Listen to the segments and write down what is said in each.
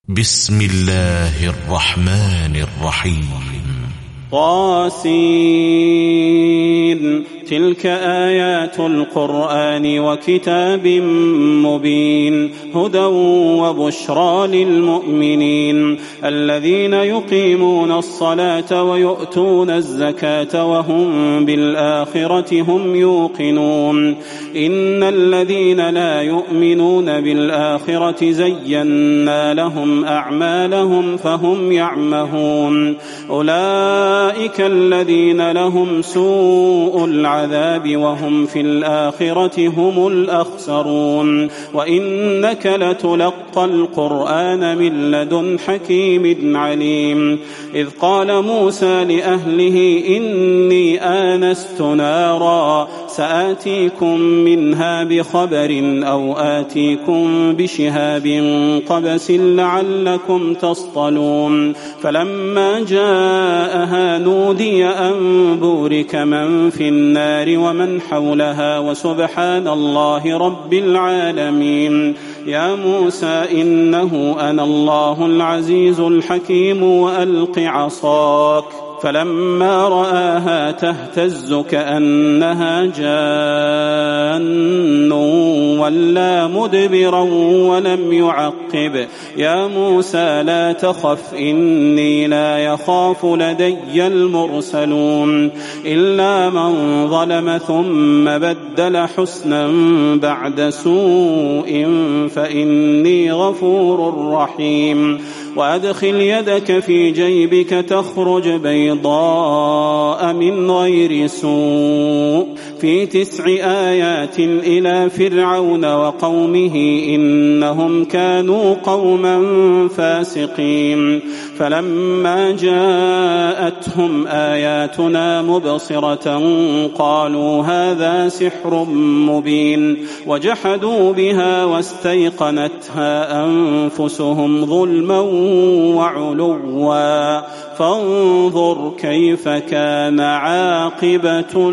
بسم الله الرحمن الرحيم. طاسين. تلك آيات القرآن وكتاب مبين هدى وبشرى للمؤمنين الذين يقيمون الصلاة ويؤتون الزكاة وهم بالآخرة هم يوقنون. إن الذين لا يؤمنون بالآخرة زينا لهم أعمالهم فهم يعمهون. أولئك الذين لهم سوء العذاب وهم في الآخرة هم الأخسرون. وإنك لتلقى القرآن من لدن حكيم عليم. إذ قال موسى لأهله إني آنست نارا سآتيكم منها بخبر أو آتيكم بشهاب قبس لعلكم تصطلون. فلما جاءها نودي أن بورك من في النار ومن حولها وسبحان الله رب العالمين. يا موسى إنه أنا الله العزيز الحكيم وألق عصاك. فلما رآها تهتز كأنها جان ولا مدبرا ولم يعقب. يا موسى لا تخف إني لا يخاف لدي المرسلون. إلا من ظلم ثم بدل حسنا بعد سوء فإني غفور رحيم. وأدخل يدك في جيبك تخرج بيضاء من غير سوء في 9 آيات إلى فرعون وقومه إنهم كانوا قوما فاسقين. فلما جاءتهم آياتنا مبصرة قالوا هذا سحر مبين وجحدوا بها واستيقنتها أنفسهم ظلما وعلوا فانظر كيف كان عاقبة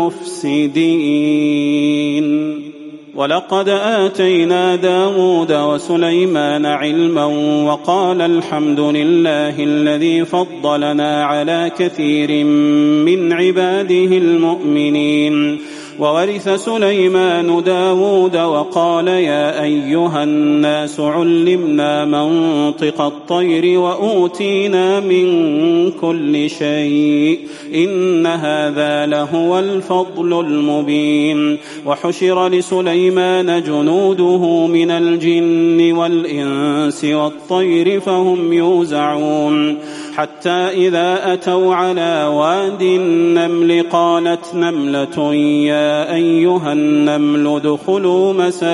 المفسدين. ولقد آتينا داود وسليمان علما وقال الحمد لله الذي فضلنا على كثير من عباده المؤمنين. وورث سليمان داود وقال يا أيها الناس علمنا منطق الطير وأوتينا من كل شيء إن هذا لهو الفضل المبين. وحشر لسليمان جنوده من الجن والإنس والطير فهم يوزعون. حتى إذا أتوا على واد النمل قالت نملة يا أيها النمل ادخلوا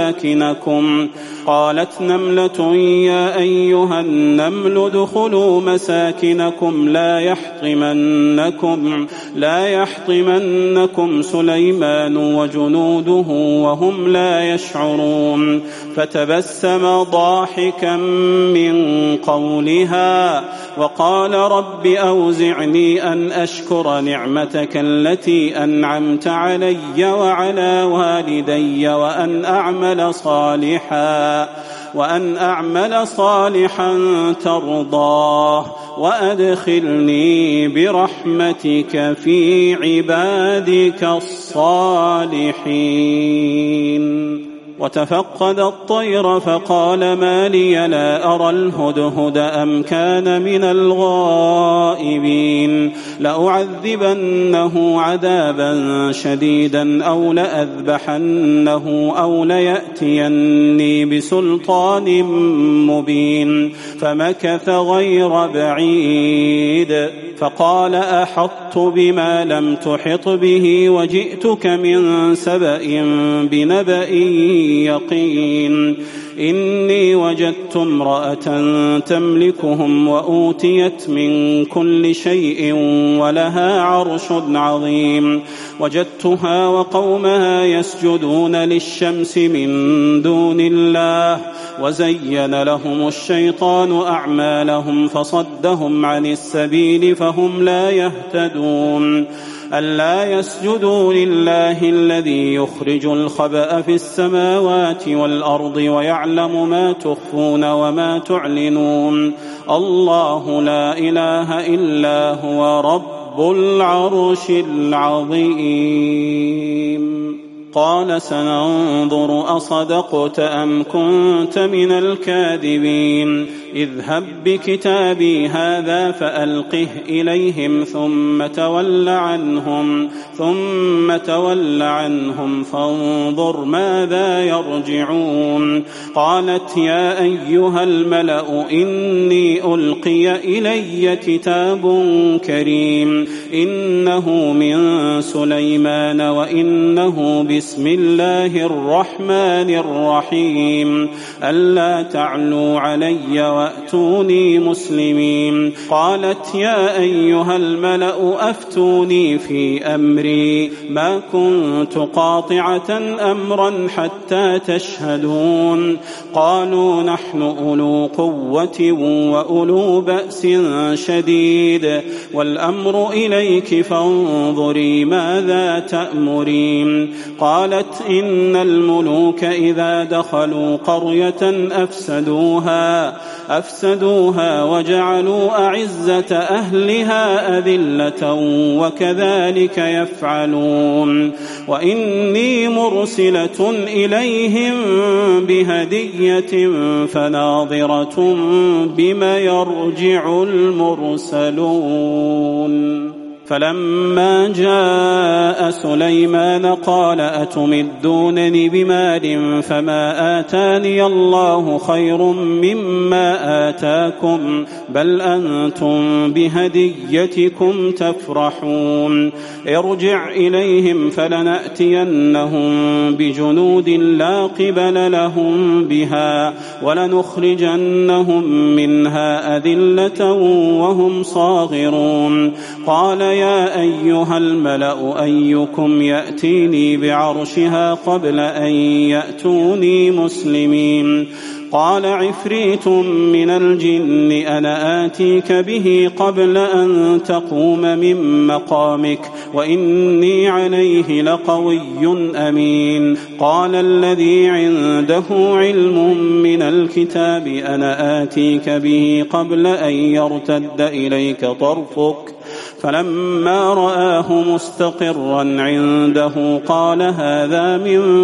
مساكنكم لا يحطمنكم سليمان وجنوده وهم لا يشعرون. فتبسم ضاحكا من قولها وقال رب أوزعني أن أشكر نعمتك التي أنعمت علي وعلى والدي وأن أعمل صالحا ترضاه وأدخلني برحمتك في عبادك الصالحين. وتفقد الطير فقال ما لي لا أرى الهدهد أم كان من الغائبين. لأعذبنه عذابا شديدا أو لأذبحنه أو ليأتيني بسلطان مبين. فمكث غير بعيد فقال أحطت بما لم تحط به وجئتك من سبأ بنبأ يقين. إني وجدت امرأة تملكهم وأوتيت من كل شيء ولها عرش عظيم. وجدتها وقومها يسجدون للشمس من دون الله وزين لهم الشيطان أعمالهم فصدهم عن السبيل فهم لا يهتدون. ألا يسجدوا لله الذي يخرج الخبأ في السماوات والأرض ويعلم ما تخفون وما تعلنون الله لا إله إلا هو رب العرش العظيم. قال سننظر أصدقت أم كنت من الكاذبين اذهب بكتابي هذا فألقه إليهم ثم تول عنهم فانظر ماذا يرجعون. قالت يا أيها الملأ إني ألقي إلي كتاب كريم إنه من سليمان وإنه بسم الله الرحمن الرحيم ألا تعلوا علي وأتوني مسلمين. قالت يا أيها الملأ أفتوني في أمري ما كنت قاطعة أمرا حتى تشهدون. قالوا نحن أولو قوة وأولو بأس شديد والأمر إليك فانظري ماذا تأمرين. قالت إن الملوك إذا دخلوا قرية أفسدوها وجعلوا أعزة أهلها أذلة وكذلك يفعلون. وإني مرسلة إليهم بهدية فناظرة بما يرجع المرسلون. فلما جاء سليمان قال أتمدونني بمال فما آتاني الله خير مما آتاكم بل أنتم بهديتكم تفرحون. ارجع إليهم فلنأتينهم بجنود لا قبل لهم بها ولنخرجنهم منها أذلة وهم صاغرون. قال يا أيها الملأ أيكم يأتيني بعرشها قبل أن يأتوني مسلمين. قال عفريت من الجن أنا آتيك به قبل أن تقوم من مقامك وإني عليه لقوي أمين. قال الذي عنده علم من الكتاب أنا آتيك به قبل أن يرتد إليك طرفك فلما رآه مستقرا عنده قال هذا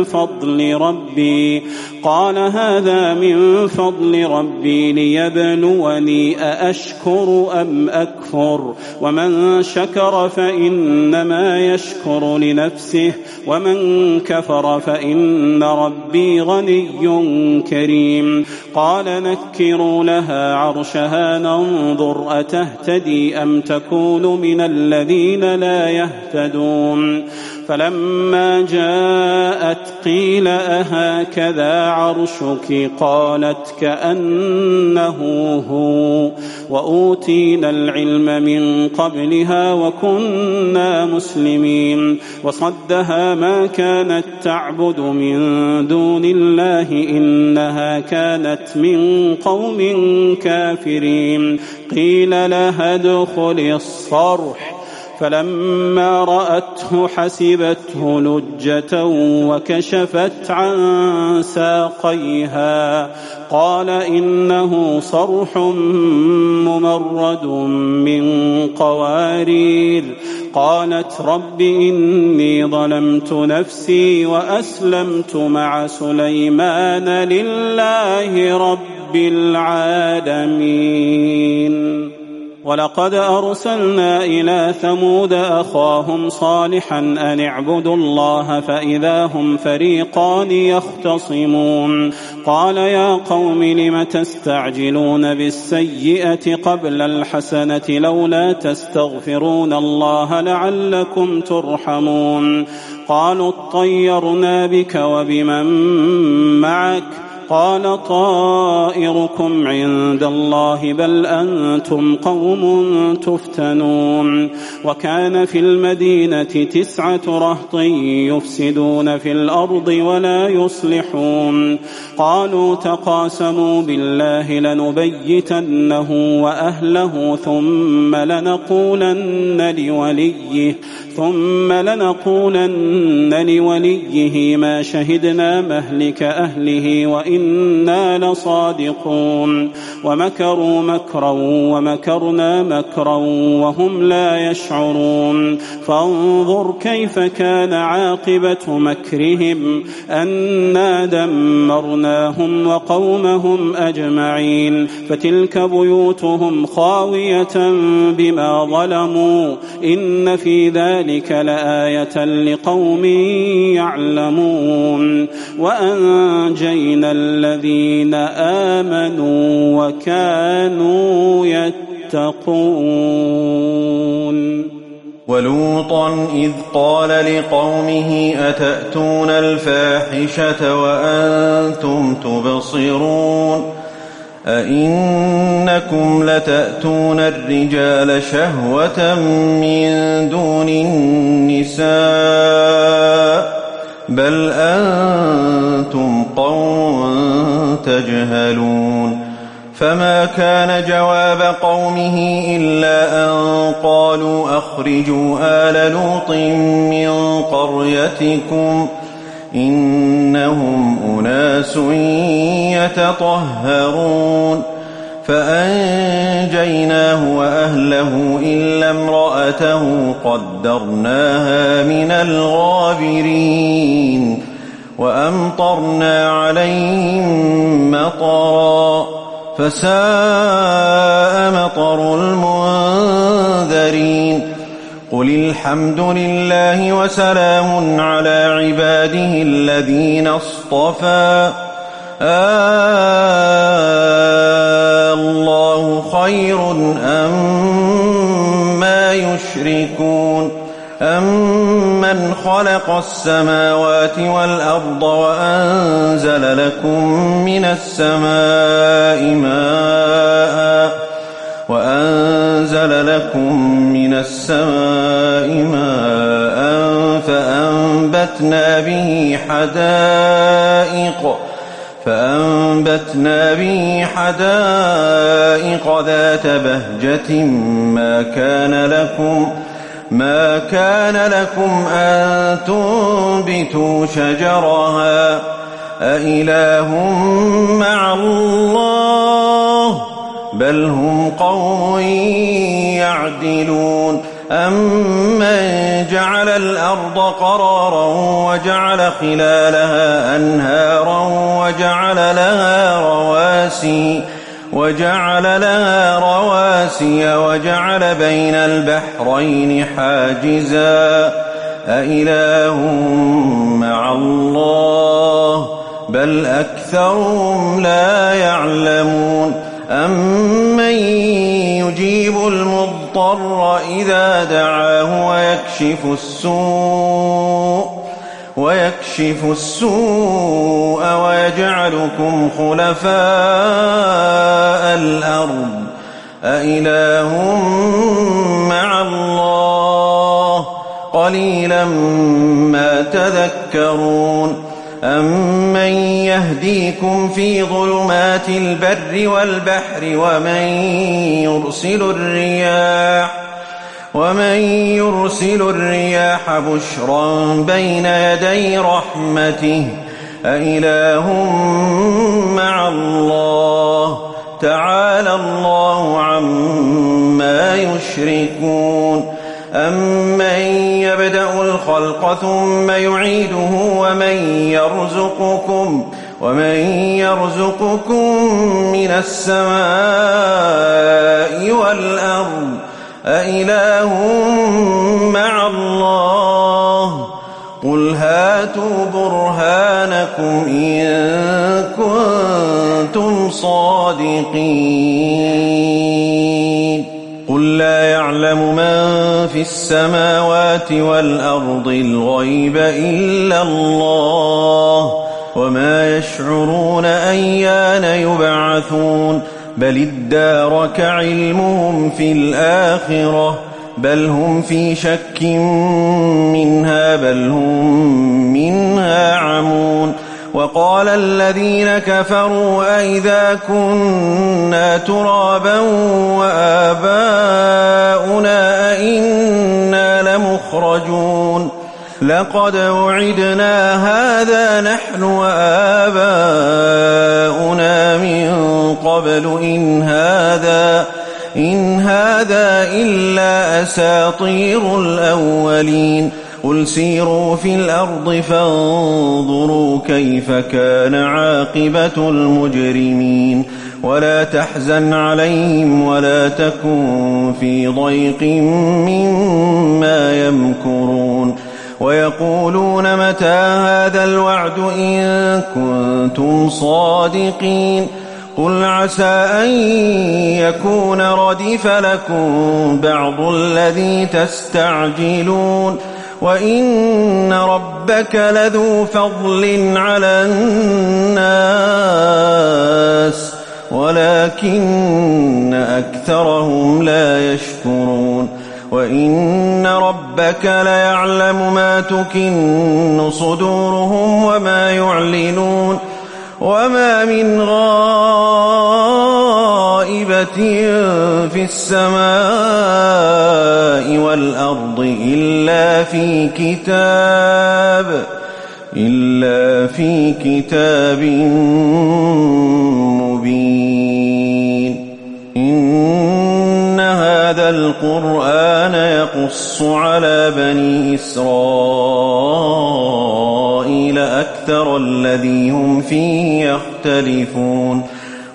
من فضل ربي ليبلوني أأشكر أم أكفر ومن شكر فإنما يشكر لنفسه ومن كفر فإن ربي غني كريم. قال نكروا لها عرشها ننظر أتهتدي أم تكون من الذين لا يهتدون. فلما جاءت قيل أهكذا عرشك قالت كأنه هو وأوتينا العلم من قبلها وكنا مسلمين. وصدها ما كانت تعبد من دون الله إنها كانت من قوم كافرين. قيل لها ادخلي الصرح فلما رأته حسبته لجة وكشفت عن ساقيها قال إنه صرح ممرد من قوارير. قالت رب إني ظلمت نفسي وأسلمت مع سليمان لله رب العالمين. ولقد أرسلنا إلى ثمود أخاهم صالحا أن اعبدوا الله فإذا هم فريقان يختصمون. قال يا قوم لم تستعجلون بالسيئة قبل الحسنة لولا تستغفرون الله لعلكم ترحمون. قالوا اطيرنا بك وبمن معك قال طائركم عند الله بل أنتم قوم تفتنون. وكان في المدينة 9 رهط يفسدون في الأرض ولا يصلحون. قالوا تقاسموا بالله لنبيتنه وأهله ثم لنقولن لوليه ما شهدنا مهلك أهله وإنا لصادقون. ومكروا مكرا ومكرنا مكرا وهم لا يشعرون. فانظر كيف كان عاقبة مكرهم أنا دمرناهم وقومهم أجمعين. فتلك بيوتهم خاوية بما ظلموا إن في ذلك لآية لقوم يعلمون. وأنجينا الذين آمنوا وكانوا يتقون. ولوطا إذ قال لقومه أتأتون الفاحشة وأنتم تبصرون أئنكم لتأتون الرجال شهوة من دون النساء بل أنتم قوم تجهلون. فما كان جواب قومه إلا أن قالوا أخرجوا آل لوط من قريتكم إنهم أناس يتطهرون. فأنجيناه وأهله إلا امرأته قدرناها من الغابرين. وأمطرنا عليهم مطرا فساء مطر المنذرين. قل الحمد لله وسلام على عباده الذين اصطفى الله خير أما يشركون. أمن خلق السماوات والأرض وأنزل لكم من السماء ماء فأنبتنا به حدائق ذات بهجة ما كان لكم أن تنبتوا شجرها أإله مع الله بل هم قوم يعدلون. أمن جعل الأرض قرارا وجعل خلالها أنهارا وجعل لها رواسي وجعل بين البحرين حاجزا أإله مع الله بل أكثرهم لا يعلمون. أمن يجيب المضطر إذا دعاه ويكشف السوء ويجعلكم خلفاء الأرض أإله مع الله قليلا ما تذكرون. أمن يهديكم في ظلمات البر والبحر ومن يرسل الرياح بشرا بين يدي رحمته أإله مع الله تعالى الله عما يشركون. أمن يبدأ الخلق ثم يعيده ومن يرزقكم من السماء والأرض أإله مع الله قل هاتوا برهانكم إن كنتم صادقين. قل لا يعلم من في السماوات والأرض الغيب إلا الله وما يشعرون أيان يبعثون بل ادارك علمهم في الآخرة بل هم في شك منها بل هم منها عمون وقال الذين كفروا أئذا كنا ترابا وآباؤنا أئنا لمخرجون لقد وعدنا هذا نحن وآباؤنا من قبل إن هذا إلا أساطير الأولين قل سيروا في الأرض فانظروا كيف كان عاقبة المجرمين ولا تحزن عليهم ولا تكن في ضيق مما يمكرون ويقولون متى هذا الوعد إن كنتم صادقين قل عسى أن يكون ردف لكم بعض الذي تستعجلون وإن ربك لذو فضل على الناس ولكن أكثرهم لا يشكرون وإن ربك ليعلم ما تكن صدورهم وما يعلنون وما من غائبة في السماء والأرض إلا في كتاب مبين إن هذا القرآن يقص على بني إسرائيل أكثر الذي هم فيه يختلفون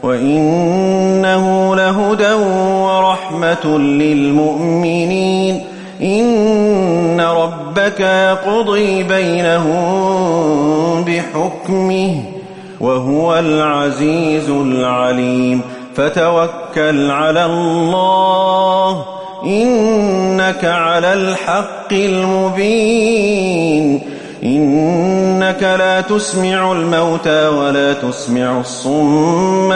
وإنه لهدى ورحمة للمؤمنين إن ربك يقضي بينهم بحكمه وهو العزيز العليم فتوكل على الله إنك على الحق المبين إنك لا تسمع الموتى ولا تسمع الصم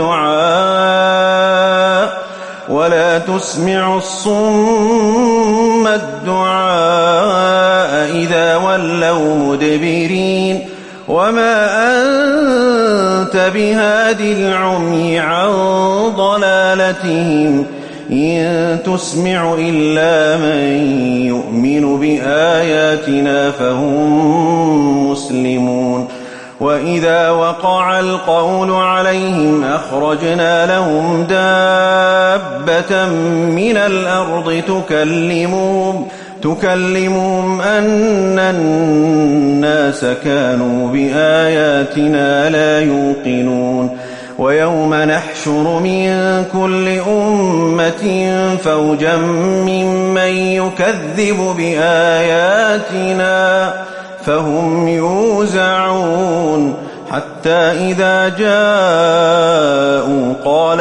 الدعاء إذا ولوا مدبرين وما أنت بهاد العمي عن ضلالتهم إن تسمع إلا من يؤمن بآياتنا فهم مسلمون وإذا وقع القول عليهم أخرجنا لهم دابة من الأرض تكلمهم أن الناس كانوا بآياتنا لا يوقنون ويوم نحشر من كل أمة فوجا ممن يكذب بآياتنا فهم يوزعون حتى إذا جاءوا قال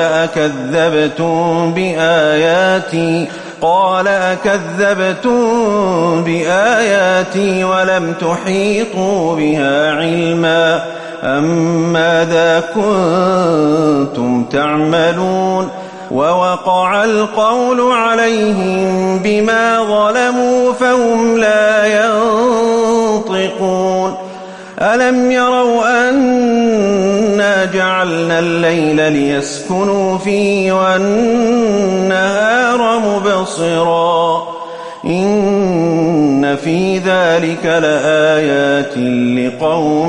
أكذبتم بآياتي ولم تحيطوا بها علما أم ماذا كنتم تعملون ووقع القول عليهم بما ظلموا فهم لا ينطقون ألم يروا أنا جعلنا الليل ليسكنوا فيه والنهار مبصرا إن في ذلك لآيات لقوم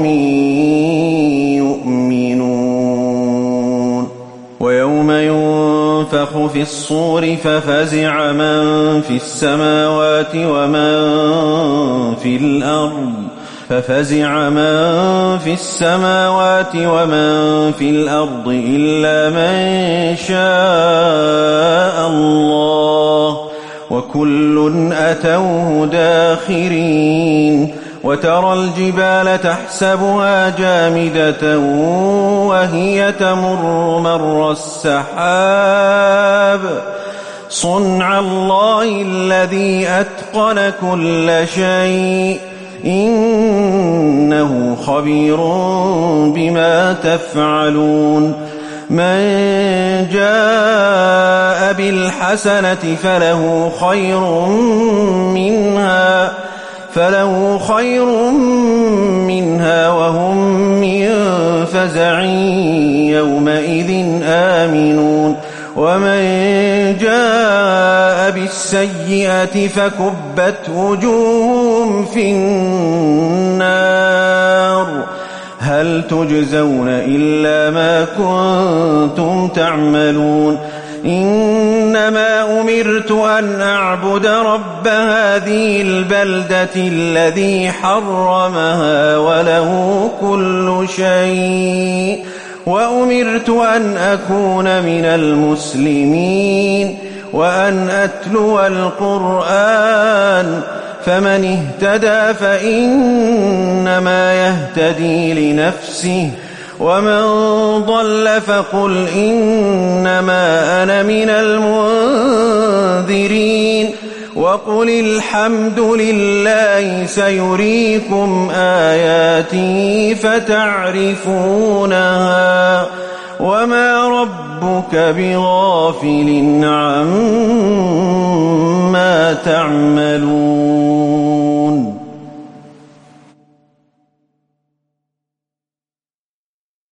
يؤمنون ويوم ينفخ في الصور ففزع من في السماوات ومن في الأرض إلا من شاء الله وكل أتوه داخرين وترى الجبال تحسبها جامدة وهي تمر مر السحاب صنع الله الذي أتقن كل شيء إنه خبير بما تفعلون من جاء بالحسنة فله خير منها وهم من فزع يومئذ آمنون ومن جاء بالسيئة فكبت وجوههم في النار هل تجزون إلا ما كنتم تعملون إنما أمرت أن أعبد رب هذه البلدة الذي حرمها وله كل شيء وأمرت أن أكون من المسلمين وأن أتلو القرآن فمن اهتدى فإنما يهتدي لنفسه ومن ضل فقل إنما أنا من المنذرين وقل الحمد لله سيريكم آياته فتعرفونها وما ربك بغافل عما تعملون